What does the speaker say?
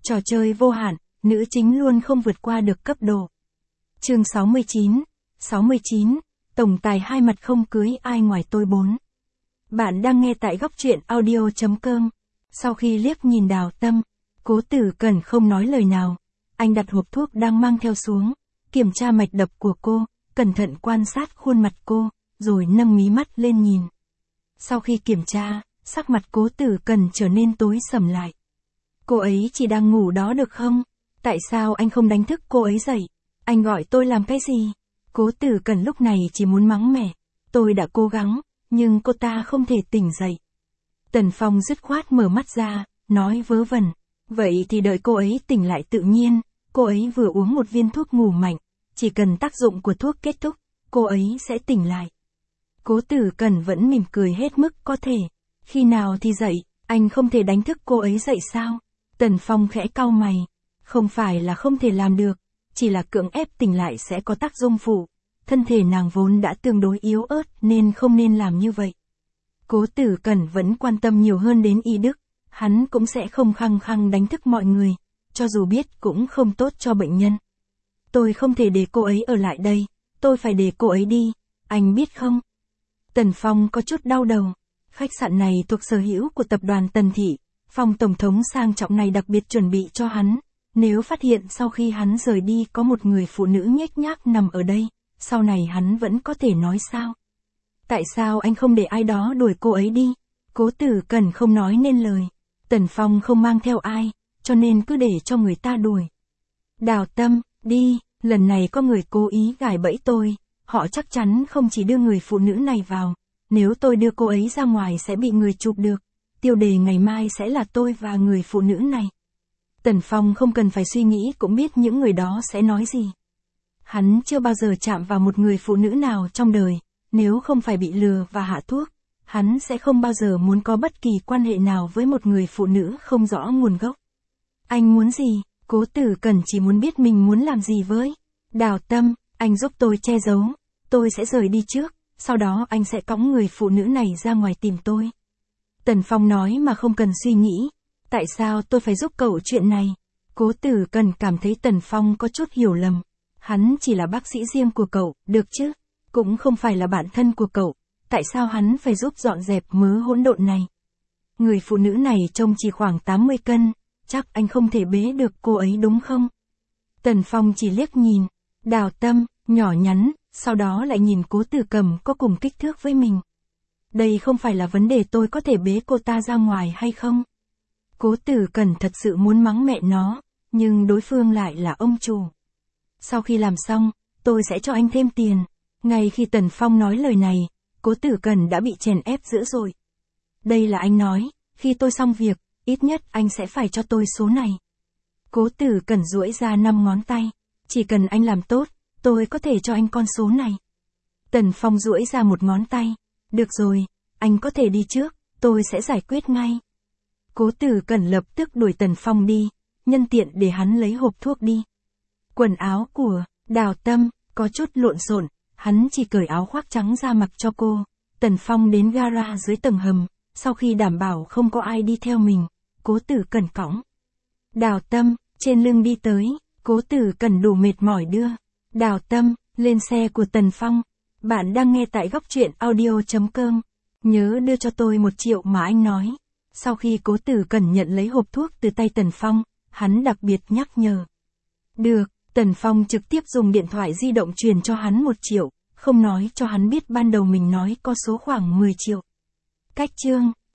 Trò chơi vô hạn, nữ chính luôn không vượt qua được cấp độ. Chương 69, tổng tài hai mặt không cưới ai ngoài tôi 4. Bạn đang nghe tại góc truyện audio.com. Sau khi liếc nhìn Đào Tâm, Cố Tử Cẩn không nói lời nào. Anh đặt hộp thuốc đang mang theo xuống, kiểm tra mạch đập của cô, cẩn thận quan sát khuôn mặt cô, rồi nâng mí mắt lên nhìn. Sau khi kiểm tra, sắc mặt Cố Tử Cẩn trở nên tối sầm lại. Cô ấy chỉ đang ngủ đó được không? Tại sao anh không đánh thức cô ấy dậy? Anh gọi tôi làm cái gì? Cố Tử Cẩn lúc này chỉ muốn mắng mẹ. Tôi đã cố gắng, nhưng cô ta không thể tỉnh dậy. Tần Phong dứt khoát mở mắt ra, nói vớ vẩn. Vậy thì đợi cô ấy tỉnh lại tự nhiên, cô ấy vừa uống một viên thuốc ngủ mạnh, chỉ cần tác dụng của thuốc kết thúc, cô ấy sẽ tỉnh lại. Cố Tử Cẩn vẫn mỉm cười hết mức có thể. Khi nào thì dậy, anh không thể đánh thức cô ấy dậy sao? Tần Phong khẽ cau mày. Không phải là không thể làm được, chỉ là cưỡng ép tỉnh lại sẽ có tác dụng phụ. Thân thể nàng vốn đã tương đối yếu ớt nên không nên làm như vậy. Cố Tử Cẩn vẫn quan tâm nhiều hơn đến y đức. Hắn cũng sẽ không khăng khăng đánh thức mọi người, cho dù biết cũng không tốt cho bệnh nhân. Tôi không thể để cô ấy ở lại đây, tôi phải để cô ấy đi, anh biết không? Tần Phong có chút đau đầu. Khách sạn này thuộc sở hữu của tập đoàn Tần Thị, phòng tổng thống sang trọng này đặc biệt chuẩn bị cho hắn. Nếu phát hiện sau khi hắn rời đi có một người phụ nữ nhếch nhác nằm ở đây, sau này hắn vẫn có thể nói sao? Tại sao anh không để ai đó đuổi cô ấy đi? Cố Tử Cẩn không nói nên lời. Tần Phong không mang theo ai, cho nên cứ để cho người ta đuổi. Đào Tâm, đi, lần này có người cố ý gài bẫy tôi, họ chắc chắn không chỉ đưa người phụ nữ này vào, nếu tôi đưa cô ấy ra ngoài sẽ bị người chụp được, tiêu đề ngày mai sẽ là tôi và người phụ nữ này. Tần Phong không cần phải suy nghĩ cũng biết những người đó sẽ nói gì. Hắn chưa bao giờ chạm vào một người phụ nữ nào trong đời, nếu không phải bị lừa và hạ thuốc, hắn sẽ không bao giờ muốn có bất kỳ quan hệ nào với một người phụ nữ không rõ nguồn gốc. Anh muốn gì? Cố Tử Cẩn chỉ muốn biết mình muốn làm gì với Đào Tâm. Anh giúp tôi che giấu, tôi sẽ rời đi trước, sau đó anh sẽ cõng người phụ nữ này ra ngoài tìm tôi. Tần Phong nói mà không cần suy nghĩ. Tại sao tôi phải giúp cậu chuyện này? Cố Tử Cẩn cảm thấy Tần Phong có chút hiểu lầm. Hắn chỉ là bác sĩ riêng của cậu, được chứ? Cũng không phải là bạn thân của cậu. Tại sao hắn phải giúp dọn dẹp mớ hỗn độn này? Người phụ nữ này trông chỉ khoảng 80 cân, chắc anh không thể bế được cô ấy đúng không? Tần Phong chỉ liếc nhìn, Đào Tâm, nhỏ nhắn, sau đó lại nhìn Cố Tử Cẩm có cùng kích thước với mình. Đây không phải là vấn đề tôi có thể bế cô ta ra ngoài hay không? Cố Tử Cẩn thật sự muốn mắng mẹ nó, nhưng đối phương lại là ông chủ. Sau khi làm xong, tôi sẽ cho anh thêm tiền. Ngay khi Tần Phong nói lời này, Cố Tử Cẩn đã bị chèn ép dữ rồi. Đây là anh nói, khi tôi xong việc, ít nhất anh sẽ phải cho tôi số này. Cố Tử Cẩn duỗi ra 5 ngón tay. Chỉ cần anh làm tốt, tôi có thể cho anh con số này. Tần Phong duỗi ra một ngón tay. Được rồi, anh có thể đi trước, tôi sẽ giải quyết ngay. Cố Tử Cẩn lập tức đuổi Tần Phong đi, nhân tiện để hắn lấy hộp thuốc đi. Quần áo của Đào Tâm có chút lộn xộn, hắn chỉ cởi áo khoác trắng ra mặc cho cô. Tần Phong đến gara dưới tầng hầm, sau khi đảm bảo không có ai đi theo mình, Cố Tử Cẩn cõng Đào Tâm trên lưng đi tới. Cố Tử Cẩn đủ mệt mỏi đưa Đào Tâm lên xe của Tần Phong. Bạn đang nghe tại góc truyện audio.com. Nhớ đưa cho tôi 1 triệu mà anh nói. Sau khi Cố Tử Cẩn nhận lấy hộp thuốc từ tay Tần Phong, hắn đặc biệt nhắc nhở. Được, Tần Phong trực tiếp dùng điện thoại di động truyền cho hắn 1 triệu, không nói cho hắn biết ban đầu mình nói có số khoảng 10 triệu. Cách chương